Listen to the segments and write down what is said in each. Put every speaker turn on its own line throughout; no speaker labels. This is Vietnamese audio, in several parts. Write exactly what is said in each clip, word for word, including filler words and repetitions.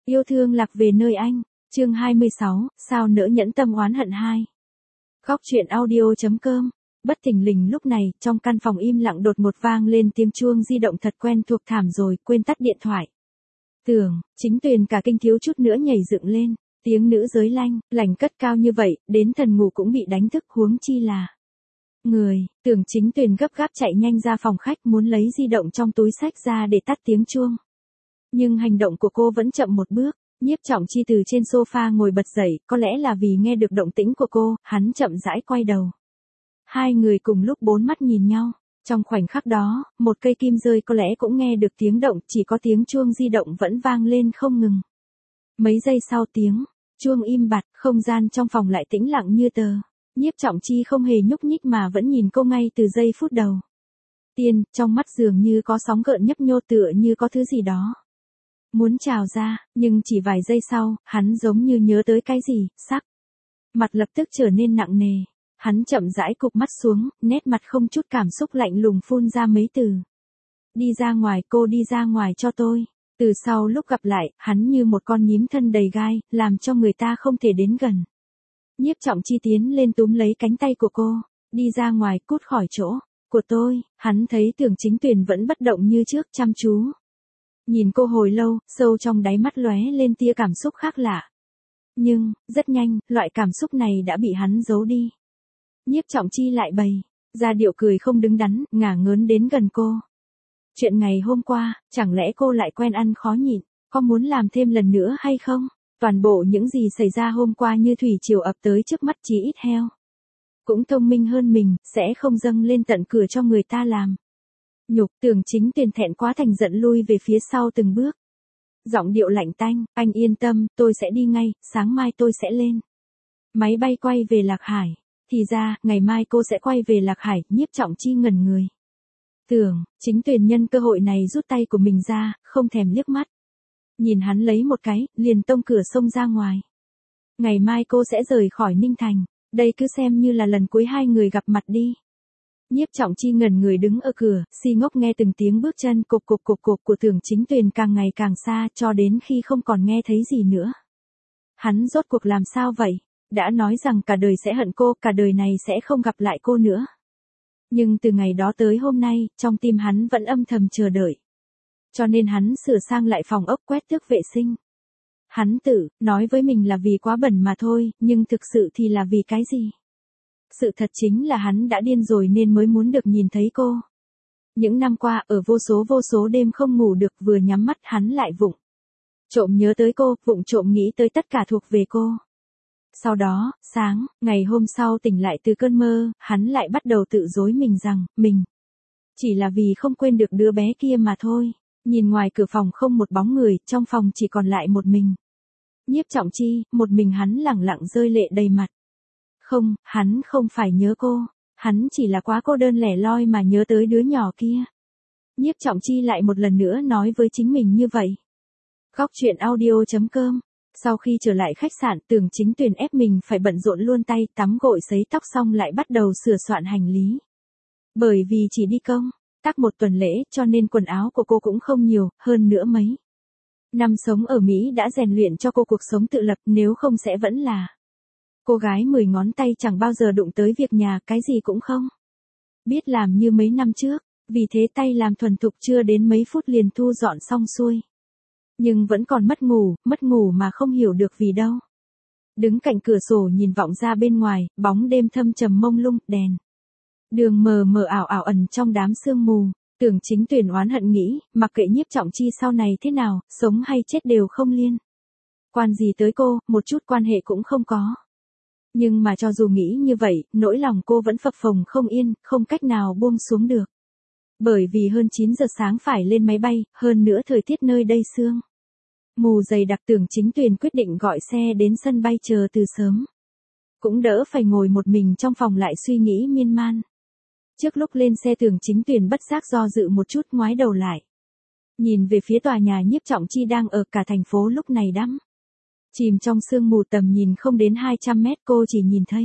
Yêu thương lạc về nơi anh, chương hai mươi sáu, sao nỡ nhẫn tâm oán hận hai. Góc truyện audio.com. Bất thình lình lúc này, trong căn phòng im lặng đột ngột vang lên tiếng chuông di động thật quen thuộc, thảm rồi, quên tắt điện thoại. Tưởng, Chính Tuyền cả kinh thiếu chút nữa nhảy dựng lên, tiếng nữ giới lanh, lành cất cao như vậy, đến thần ngủ cũng bị đánh thức, huống chi là người. Tưởng Chính Tuyền gấp gáp chạy nhanh ra phòng khách muốn lấy di động trong túi xách ra để tắt tiếng chuông. Nhưng hành động của cô vẫn chậm một bước. Nhiếp Trọng Chi từ trên sofa ngồi bật dậy, có lẽ là vì nghe được động tĩnh của cô, hắn chậm rãi quay đầu. Hai người cùng lúc bốn mắt nhìn nhau. Trong khoảnh khắc đó, một cây kim rơi có lẽ cũng nghe được tiếng động, chỉ có tiếng chuông di động vẫn vang lên không ngừng. Mấy giây sau tiếng chuông im bặt, không gian trong phòng lại tĩnh lặng như tờ. Nhiếp Trọng Chi không hề nhúc nhích mà vẫn nhìn cô ngay từ giây phút đầu tiên, trong mắt dường như có sóng gợn nhấp nhô, tựa như có thứ gì đó muốn trào ra, nhưng chỉ vài giây sau, hắn giống như nhớ tới cái gì, sắc mặt lập tức trở nên nặng nề. Hắn chậm rãi cụp mắt xuống, nét mặt không chút cảm xúc lạnh lùng phun ra mấy từ. Đi ra ngoài, cô đi ra ngoài cho tôi. Từ sau lúc gặp lại, hắn như một con nhím thân đầy gai, làm cho người ta không thể đến gần. Nhiếp Trọng Chi tiến lên túm lấy cánh tay của cô, đi ra ngoài, cút khỏi chỗ của tôi. Hắn thấy Tưởng Chính Tuyền vẫn bất động như trước, chăm chú nhìn cô hồi lâu, sâu trong đáy mắt lóe lên tia cảm xúc khác lạ. Nhưng, rất nhanh, loại cảm xúc này đã bị hắn giấu đi. Nhiếp Trọng Chi lại bày ra điệu cười không đứng đắn, ngả ngớn đến gần cô. Chuyện ngày hôm qua, chẳng lẽ cô lại quen ăn khó nhịn, có muốn làm thêm lần nữa hay không? Toàn bộ những gì xảy ra hôm qua như thủy triều ập tới trước mắt, chí ít heo cũng thông minh hơn mình, sẽ không dâng lên tận cửa cho người ta làm nhục. Tưởng Chính Tuyền thẹn quá thành giận lui về phía sau từng bước. Giọng điệu lạnh tanh, anh yên tâm, tôi sẽ đi ngay, sáng mai tôi sẽ lên máy bay quay về Lạc Hải. Thì ra, ngày mai cô sẽ quay về Lạc Hải. Nhiếp Trọng Chi ngẩn người. Tưởng Chính Tuyền nhân cơ hội này rút tay của mình ra, không thèm liếc mắt nhìn hắn lấy một cái, liền tông cửa xông ra ngoài. Ngày mai cô sẽ rời khỏi Ninh Thành, đây cứ xem như là lần cuối hai người gặp mặt đi. Nhiếp Trọng Chi ngẩn người đứng ở cửa, si ngốc nghe từng tiếng bước chân cộp cộp cộp cộp của Tưởng Chính Tuyền càng ngày càng xa, cho đến khi không còn nghe thấy gì nữa. Hắn rốt cuộc làm sao vậy? Đã nói rằng cả đời sẽ hận cô, cả đời này sẽ không gặp lại cô nữa. Nhưng từ ngày đó tới hôm nay, trong tim hắn vẫn âm thầm chờ đợi. Cho nên hắn sửa sang lại phòng ốc, quét tước vệ sinh. Hắn tự nói với mình là vì quá bẩn mà thôi, nhưng thực sự thì là vì cái gì? Sự thật chính là hắn đã điên rồi nên mới muốn được nhìn thấy cô. Những năm qua, ở vô số vô số đêm không ngủ được, vừa nhắm mắt hắn lại vụng trộm nhớ tới cô, vụng trộm nghĩ tới tất cả thuộc về cô. Sau đó, sáng, ngày hôm sau tỉnh lại từ cơn mơ, hắn lại bắt đầu tự dối mình rằng, mình chỉ là vì không quên được đứa bé kia mà thôi. Nhìn ngoài cửa phòng không một bóng người, trong phòng chỉ còn lại một mình Nhiếp Trọng Chi, một mình hắn lẳng lặng rơi lệ đầy mặt. Không, hắn không phải nhớ cô, hắn chỉ là quá cô đơn lẻ loi mà nhớ tới đứa nhỏ kia. Nhiếp Trọng Chi lại một lần nữa nói với chính mình như vậy. Góc truyện audio.com. Sau khi trở lại khách sạn, Tưởng Chính Tuyền ép mình phải bận rộn luôn tay, tắm gội sấy tóc xong lại bắt đầu sửa soạn hành lý. Bởi vì chỉ đi công tác một tuần lễ, cho nên quần áo của cô cũng không nhiều, hơn nữa mấy năm sống ở Mỹ đã rèn luyện cho cô cuộc sống tự lập, nếu không sẽ vẫn là cô gái mười ngón tay chẳng bao giờ đụng tới việc nhà, cái gì cũng không biết làm như mấy năm trước. Vì thế tay làm thuần thục, chưa đến mấy phút liền thu dọn xong xuôi. Nhưng vẫn còn mất ngủ, mất ngủ mà không hiểu được vì đâu. Đứng cạnh cửa sổ nhìn vọng ra bên ngoài, bóng đêm thâm trầm mông lung, đèn đường mờ mờ ảo ảo ẩn trong đám sương mù. Tưởng Chính Tuyền oán hận nghĩ, mặc kệ Nhiếp Trọng Chi sau này thế nào, sống hay chết đều không liên quan gì tới cô, một chút quan hệ cũng không có. Nhưng mà cho dù nghĩ như vậy, nỗi lòng cô vẫn phập phồng không yên, không cách nào buông xuống được. Bởi vì hơn chín giờ sáng phải lên máy bay, hơn nữa thời tiết nơi đây sương mù dày đặc. Tưởng Chính Tuyền quyết định gọi xe đến sân bay chờ từ sớm. Cũng đỡ phải ngồi một mình trong phòng lại suy nghĩ miên man. Trước lúc lên xe, Tưởng Chính Tuyền bất giác do dự một chút, ngoái đầu lại nhìn về phía tòa nhà Nhiếp Trọng Chi đang ở. Cả thành phố lúc này đắm chìm trong sương mù, tầm nhìn không đến hai trăm mét, cô chỉ nhìn thấy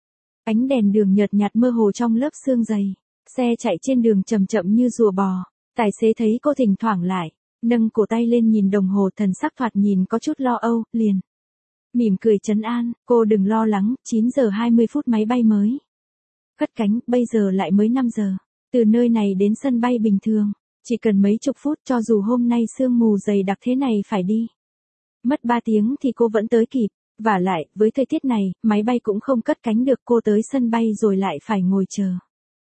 ánh đèn đường nhợt nhạt mơ hồ trong lớp sương dày. Xe chạy trên đường chậm chậm như rùa bò. Tài xế thấy cô thỉnh thoảng lại Nâng cổ tay lên nhìn đồng hồ, thần sắc thoạt nhìn có chút lo âu, liền mỉm cười trấn an, cô đừng lo lắng, chín giờ hai mươi phút máy bay mới cất cánh, bây giờ lại mới năm giờ. Từ nơi này đến sân bay bình thường, chỉ cần mấy chục phút, cho dù hôm nay sương mù dày đặc thế này phải đi mất ba tiếng thì cô vẫn tới kịp. Vả lại, với thời tiết này, máy bay cũng không cất cánh được, cô tới sân bay rồi lại phải ngồi chờ.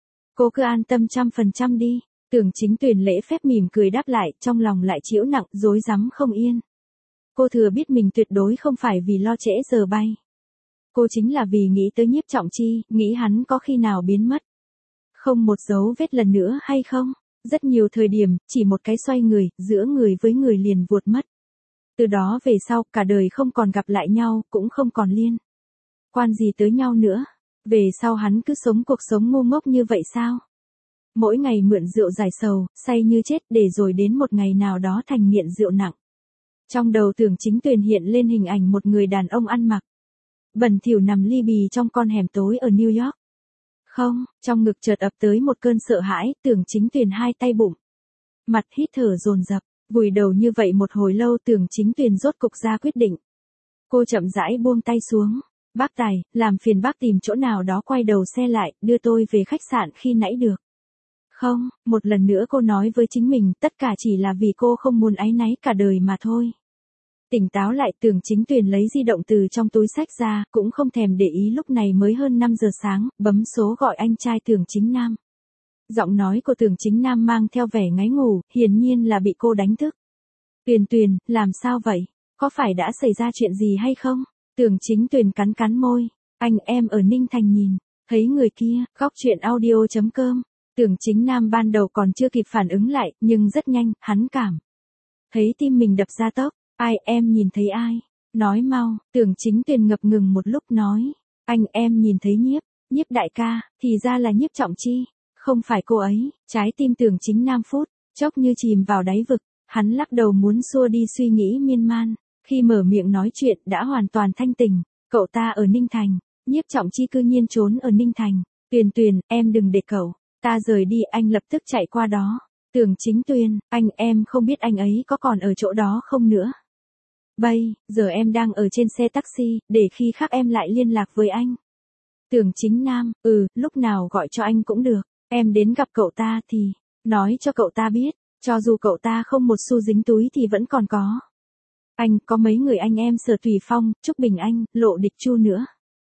Cô cứ an tâm trăm phần trăm đi. Tưởng Chính Tuyền lễ phép mỉm cười đáp lại, trong lòng lại chịu nặng, rối rắm không yên. Cô thừa biết mình tuyệt đối không phải vì lo trễ giờ bay. Cô chính là vì nghĩ tới Nhiếp Trọng Chi, nghĩ hắn có khi nào biến mất. Không một dấu vết lần nữa hay không? Rất nhiều thời điểm, chỉ một cái xoay người, giữa người với người liền vụt mất. Từ đó về sau, cả đời không còn gặp lại nhau, cũng không còn liên quan gì tới nhau nữa. Về sau hắn cứ sống cuộc sống ngu ngốc như vậy sao? Mỗi ngày mượn rượu giải sầu, say như chết, để rồi đến một ngày nào đó thành nghiện rượu nặng. Trong đầu Tưởng Chính Tuyền hiện lên hình ảnh một người đàn ông ăn mặc bẩn thỉu nằm li bì trong con hẻm tối ở New York. Không, trong ngực chợt ập tới một cơn sợ hãi, Tưởng Chính Tuyền hai tay bụng mặt hít thở dồn dập, vùi đầu như vậy một hồi lâu, Tưởng Chính Tuyền rốt cục ra quyết định. Cô chậm rãi buông tay xuống. Bác Tài, làm phiền bác tìm chỗ nào đó quay đầu xe lại, đưa tôi về khách sạn khi nãy được không? Một lần nữa cô nói với chính mình, tất cả chỉ là vì cô không muốn áy náy cả đời mà thôi. Tỉnh táo lại, Tưởng Chính Tuyền lấy di động từ trong túi xách ra, cũng không thèm để ý lúc này mới hơn năm giờ sáng, bấm số gọi anh trai Tưởng Chính Nam. Giọng nói của Tưởng Chính Nam mang theo vẻ ngáy ngủ, hiển nhiên là bị cô đánh thức. Tuyền Tuyền, làm sao vậy? Có phải đã xảy ra chuyện gì hay không? Tưởng Chính Tuyền cắn cắn môi. Anh em ở Ninh Thành nhìn thấy người kia. Góc truyện audio chấm com. Tưởng Chính Nam ban đầu còn chưa kịp phản ứng lại, nhưng rất nhanh, hắn cảm thấy tim mình đập ra tốc. Ai, em nhìn thấy ai? Nói mau. Tưởng Chính Tuyền ngập ngừng một lúc nói. Anh em nhìn thấy Nhiếp, Nhiếp đại ca, thì ra là Nhiếp Trọng Chi. Không phải cô ấy. Trái tim Tưởng Chính Nam phút chốc như chìm vào đáy vực. Hắn lắc đầu muốn xua đi suy nghĩ miên man. Khi mở miệng nói chuyện đã hoàn toàn thanh tỉnh. Cậu ta ở Ninh Thành. Nhiếp Trọng Chi cư nhiên trốn ở Ninh Thành. Tuyền Tuyền, em đừng để cậu ta rời đi, anh lập tức chạy qua đó. Tưởng Chính Tuyền, anh em không biết anh ấy có còn ở chỗ đó không nữa. Bây giờ em đang ở trên xe taxi, để khi khác em lại liên lạc với anh. Tưởng Chính Nam, ừ, lúc nào gọi cho anh cũng được. Em đến gặp cậu ta thì nói cho cậu ta biết, cho dù cậu ta không một xu dính túi thì vẫn còn có. Anh có mấy người anh em Sở Thủy Phong, Trúc Bình Anh, Lộ Địch Chu nữa.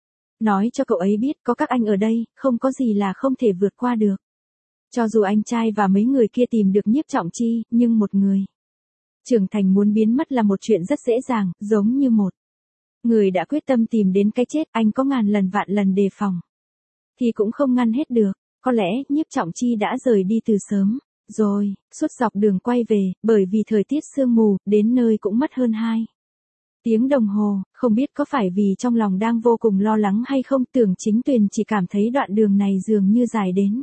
Nói cho cậu ấy biết có các anh ở đây, không có gì là không thể vượt qua được. Cho dù anh trai và mấy người kia tìm được Nhiếp Trọng Chi, nhưng một người trưởng thành muốn biến mất là một chuyện rất dễ dàng, giống như một người đã quyết tâm tìm đến cái chết, anh có ngàn lần vạn lần đề phòng thì cũng không ngăn hết được. Có lẽ Nhiếp Trọng Chi đã rời đi từ sớm rồi. Suốt dọc đường quay về, bởi vì thời tiết sương mù, đến nơi cũng mất hơn hai tiếng đồng hồ. Không biết có phải vì trong lòng đang vô cùng lo lắng hay không, Tưởng Chính Tuyền chỉ cảm thấy đoạn đường này dường như dài đến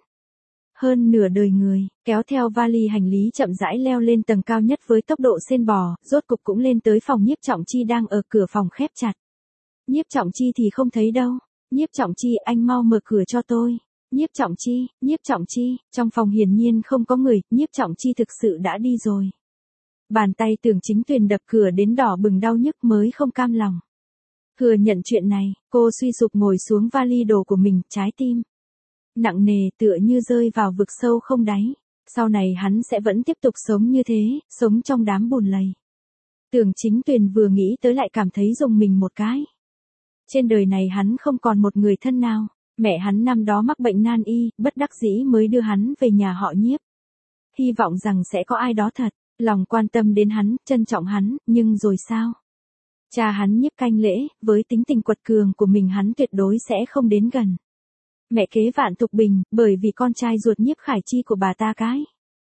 hơn nửa đời người. Kéo theo vali hành lý chậm rãi leo lên tầng cao nhất với tốc độ sên bò, rốt cục cũng lên tới phòng Nhiếp Trọng Chi đang ở, cửa phòng khép chặt. Nhiếp Trọng Chi thì không thấy đâu. Nhiếp Trọng Chi, anh mau mở cửa cho tôi. Nhiếp Trọng Chi, Nhiếp Trọng Chi, trong phòng hiển nhiên không có người, Nhiếp Trọng Chi thực sự đã đi rồi. Bàn tay Tưởng Chính Tuyền đập cửa đến đỏ bừng đau nhức mới không cam lòng thừa nhận chuyện này. Cô suy sụp ngồi xuống vali đồ của mình, trái tim nặng nề tựa như rơi vào vực sâu không đáy. Sau này hắn sẽ vẫn tiếp tục sống như thế, sống trong đám bùn lầy. Tưởng Chính Tuyền vừa nghĩ tới lại cảm thấy rùng mình một cái. Trên đời này hắn không còn một người thân nào. Mẹ hắn năm đó mắc bệnh nan y, bất đắc dĩ mới đưa hắn về nhà họ Nhiếp. Hy vọng rằng sẽ có ai đó thật lòng quan tâm đến hắn, trân trọng hắn, nhưng rồi sao? Cha hắn Nhiếp Canh Lễ, với tính tình quật cường của mình hắn tuyệt đối sẽ không đến gần. Mẹ kế Vạn Thục Bình, bởi vì con trai ruột Nhiếp Khải Chi của bà ta cái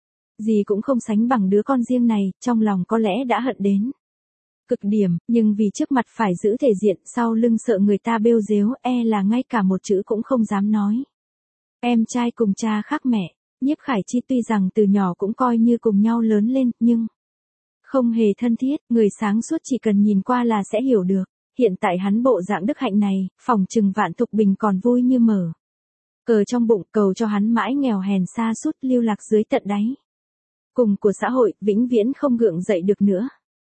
gì cũng không sánh bằng đứa con riêng này, trong lòng có lẽ đã hận đến cực điểm, nhưng vì trước mặt phải giữ thể diện, sau lưng sợ người ta bêu dếu, e là ngay cả một chữ cũng không dám nói. Em trai cùng cha khác mẹ, Nhiếp Khải Chi tuy rằng từ nhỏ cũng coi như cùng nhau lớn lên, nhưng không hề thân thiết, người sáng suốt chỉ cần nhìn qua là sẽ hiểu được. Hiện tại hắn bộ dạng đức hạnh này, phòng trừng Vạn Thục Bình còn vui như mở cờ trong bụng, cầu cho hắn mãi nghèo hèn sa sút lưu lạc dưới tận đáy cùng của xã hội, vĩnh viễn không gượng dậy được nữa.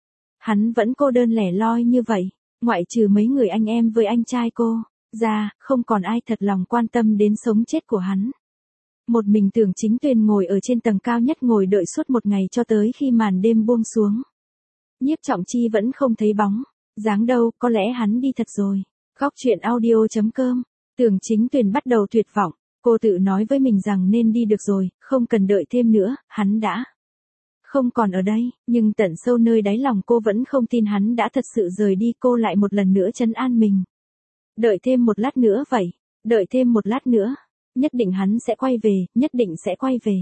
Hắn vẫn cô đơn lẻ loi như vậy, ngoại trừ mấy người anh em với anh trai cô, ra, không còn ai thật lòng quan tâm đến sống chết của hắn. Một mình Tưởng Chính Tuyền ngồi ở trên tầng cao nhất ngồi đợi suốt một ngày cho tới khi màn đêm buông xuống. Nhiếp Trọng Chi vẫn không thấy bóng, dáng đâu, có lẽ hắn đi thật rồi. Góc truyện audio chấm com, Tưởng Chính Tuyền bắt đầu tuyệt vọng, cô tự nói với mình rằng nên đi được rồi, không cần đợi thêm nữa, hắn đã không còn ở đây, nhưng tận sâu nơi đáy lòng cô vẫn không tin hắn đã thật sự rời đi, cô lại một lần nữa trấn an mình. Đợi thêm một lát nữa vậy, đợi thêm một lát nữa, nhất định hắn sẽ quay về, nhất định sẽ quay về.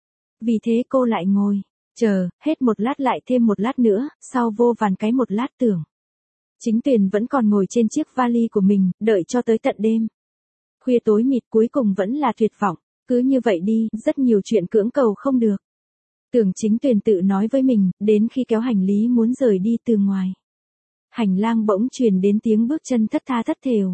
Vì thế cô lại ngồi, chờ, hết một lát lại thêm một lát nữa, sau vô vàn cái một lát Tưởng Chính Tuyền vẫn còn ngồi trên chiếc vali của mình, đợi cho tới tận đêm. Khuya tối mịt cuối cùng vẫn là tuyệt vọng, cứ như vậy đi, rất nhiều chuyện cưỡng cầu không được. Tưởng Chính Tuyền tự nói với mình, đến khi kéo hành lý muốn rời đi từ ngoài. Hành lang bỗng truyền đến tiếng bước chân thất tha thất thểu.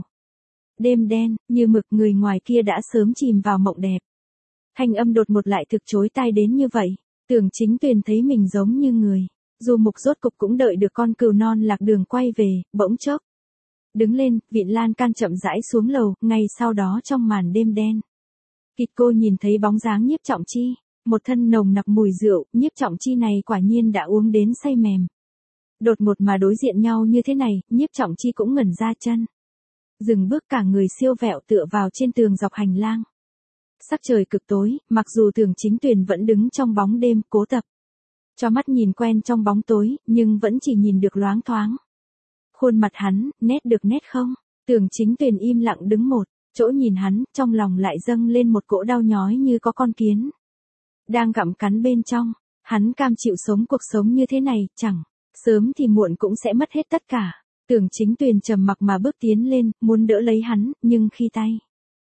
Đêm đen, như mực, người ngoài kia đã sớm chìm vào mộng đẹp. Thanh âm đột ngột lại thực chối tai đến như vậy, Tưởng Chính Tuyền thấy mình giống như người. Dù mục rốt cục cũng đợi được con cừu non lạc đường quay về, bỗng chốc. Đứng lên, Vịn Lan can chậm rãi xuống lầu, ngay sau đó trong màn đêm đen. Kịt cô nhìn thấy bóng dáng Nhiếp Trọng Chi, một thân nồng nặc mùi rượu, Nhiếp Trọng Chi này quả nhiên đã uống đến say mềm. Đột ngột mà đối diện nhau như thế này, Nhiếp Trọng Chi cũng ngẩn ra chân. Dừng bước, cả người siêu vẹo tựa vào trên tường dọc hành lang. Sắc trời cực tối, mặc dù Tưởng Chính Tuyền vẫn đứng trong bóng đêm, cố tập cho mắt nhìn quen trong bóng tối, nhưng vẫn chỉ nhìn được loáng thoáng. Khuôn mặt hắn, nét được nét không? Tưởng Chính Tuyền im lặng đứng một chỗ nhìn hắn, trong lòng lại dâng lên một cỗ đau nhói như có con kiến đang gặm cắn bên trong. Hắn cam chịu sống cuộc sống như thế này, chẳng sớm thì muộn cũng sẽ mất hết tất cả. Tưởng Chính Tuyền trầm mặc mà bước tiến lên, muốn đỡ lấy hắn, nhưng khi tay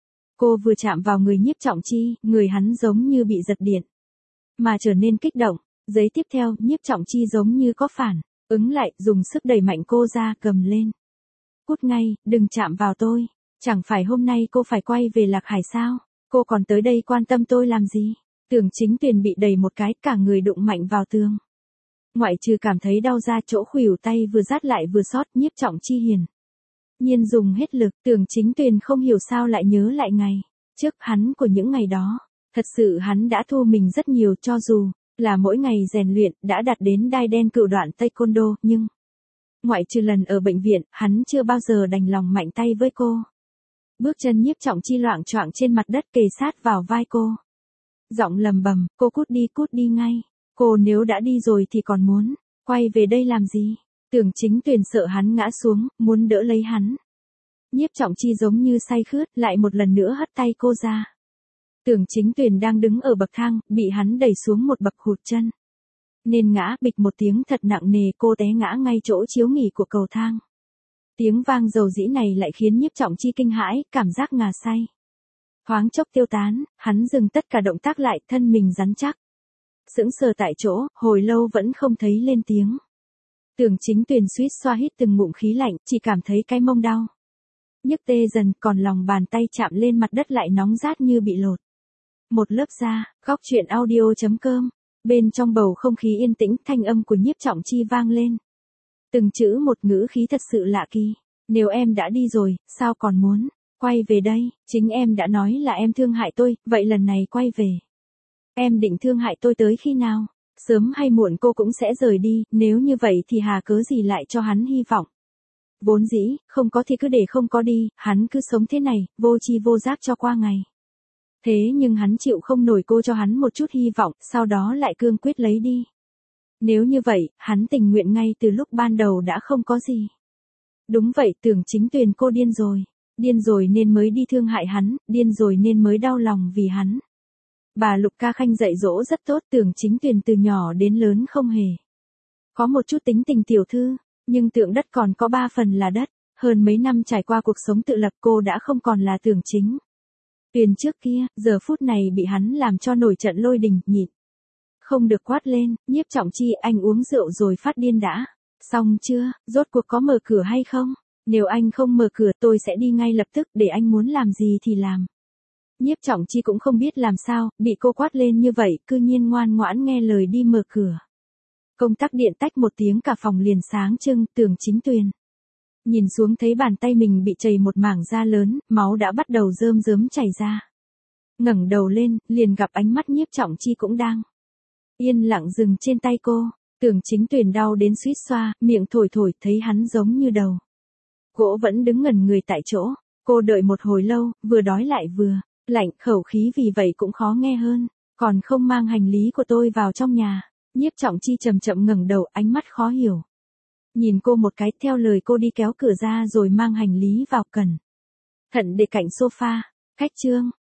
cô vừa chạm vào người Nhiếp Trọng Chi, người hắn giống như bị giật điện mà trở nên kích động. Giây tiếp theo, Nhiếp Trọng Chi giống như có phản ứng lại, dùng sức đẩy mạnh cô ra, cầm lên. Cút ngay, đừng chạm vào tôi. Chẳng phải hôm nay cô phải quay về Lạc Hải sao? Cô còn tới đây quan tâm tôi làm gì? Tưởng Chính Tuyền bị đẩy một cái, cả người đụng mạnh vào tường. Ngoại trừ cảm thấy đau ra chỗ khuỷu tay vừa rát lại vừa xót, Nhiếp Trọng Chi hiển nhiên dùng hết lực. Tưởng Chính Tuyền không hiểu sao lại nhớ lại ngày trước hắn của những ngày đó. Thật sự hắn đã thua mình rất nhiều, cho dù là mỗi ngày rèn luyện, đã đạt đến đai đen cửu đoạn taekwondo, nhưng ngoại trừ lần ở bệnh viện, hắn chưa bao giờ đành lòng mạnh tay với cô. Bước chân Nhiếp Trọng Chi loạng choạng trên mặt đất, kề sát vào vai cô. Giọng lầm bầm, cô cút đi, cút đi ngay. Cô nếu đã đi rồi thì còn muốn quay về đây làm gì? Tưởng Chính Tuyền sợ hắn ngã xuống, muốn đỡ lấy hắn. Nhiếp Trọng Chi giống như say khướt, lại một lần nữa hất tay cô ra. Tưởng Chính Tuyền đang đứng ở bậc thang, bị hắn đẩy xuống một bậc, hụt chân nên ngã, bịch một tiếng thật nặng nề, cô té ngã ngay chỗ chiếu nghỉ của cầu thang. Tiếng vang dầu dĩ này lại khiến Nhiếp Trọng Chi kinh hãi, cảm giác ngà say thoáng chốc tiêu tán, hắn dừng tất cả động tác lại, thân mình rắn chắc sững sờ tại chỗ, hồi lâu vẫn không thấy lên tiếng. Tưởng Chính Tuyền suýt xoa hít từng ngụm khí lạnh, chỉ cảm thấy cái mông đau nhức tê dần, còn lòng bàn tay chạm lên mặt đất lại nóng rát như bị lột một lớp da. Góc truyện audio chấm com. Bên trong bầu không khí yên tĩnh, thanh âm của Nhiếp Trọng Chi vang lên. Từng chữ một, ngữ khí thật sự lạ kỳ. Nếu em đã đi rồi, sao còn muốn quay về đây? Chính em đã nói là em thương hại tôi, vậy lần này quay về, em định thương hại tôi tới khi nào? Sớm hay muộn cô cũng sẽ rời đi, nếu như vậy thì hà cớ gì lại cho hắn hy vọng? Vốn dĩ, không có thì cứ để không có đi, hắn cứ sống thế này, vô tri vô giác cho qua ngày. Thế nhưng hắn chịu không nổi cô cho hắn một chút hy vọng, sau đó lại cương quyết lấy đi. Nếu như vậy, hắn tình nguyện ngay từ lúc ban đầu đã không có gì. Đúng vậy, Tưởng Chính Tuyền, cô điên rồi. Điên rồi nên mới đi thương hại hắn, điên rồi nên mới đau lòng vì hắn. Bà Lục Ca Khanh dạy dỗ rất tốt, Tưởng Chính Tuyền từ nhỏ đến lớn không hề có một chút tính tình tiểu thư, nhưng tượng đất còn có ba phần là đất. Hơn mấy năm trải qua cuộc sống tự lập, cô đã không còn là Tưởng Chính Tuyền trước kia, giờ phút này bị hắn làm cho nổi trận lôi đình, nhịn không được quát lên, Nhiếp Trọng Chi, anh uống rượu rồi phát điên đã xong chưa? Rốt cuộc có mở cửa hay không? Nếu anh không mở cửa, tôi sẽ đi ngay lập tức, để anh muốn làm gì thì làm. Nhiếp Trọng Chi cũng không biết làm sao, bị cô quát lên như vậy, cư nhiên ngoan ngoãn nghe lời đi mở cửa. Công tắc điện tách một tiếng cả phòng liền sáng trưng, Tưởng Chính Tuyền. Nhìn xuống thấy bàn tay mình bị chảy một mảng da lớn, máu đã bắt đầu rơm rớm chảy ra. Ngẩng đầu lên, liền gặp ánh mắt Nhiếp Trọng Chi cũng đang yên lặng dừng trên tay cô. Tưởng Chính Tuyền đau đến suýt xoa, miệng thổi thổi, thấy hắn giống như đầu gỗ vẫn đứng ngẩn người tại chỗ. Cô đợi một hồi lâu, vừa đói lại vừa lạnh, khẩu khí vì vậy cũng khó nghe hơn. Còn không mang hành lý của tôi vào trong nhà. Nhiếp Trọng Chi chậm chậm ngẩng đầu, ánh mắt khó hiểu. Nhìn cô một cái, theo lời cô đi kéo cửa ra rồi mang hành lý vào, cẩn thận để cạnh sofa. Khách trương,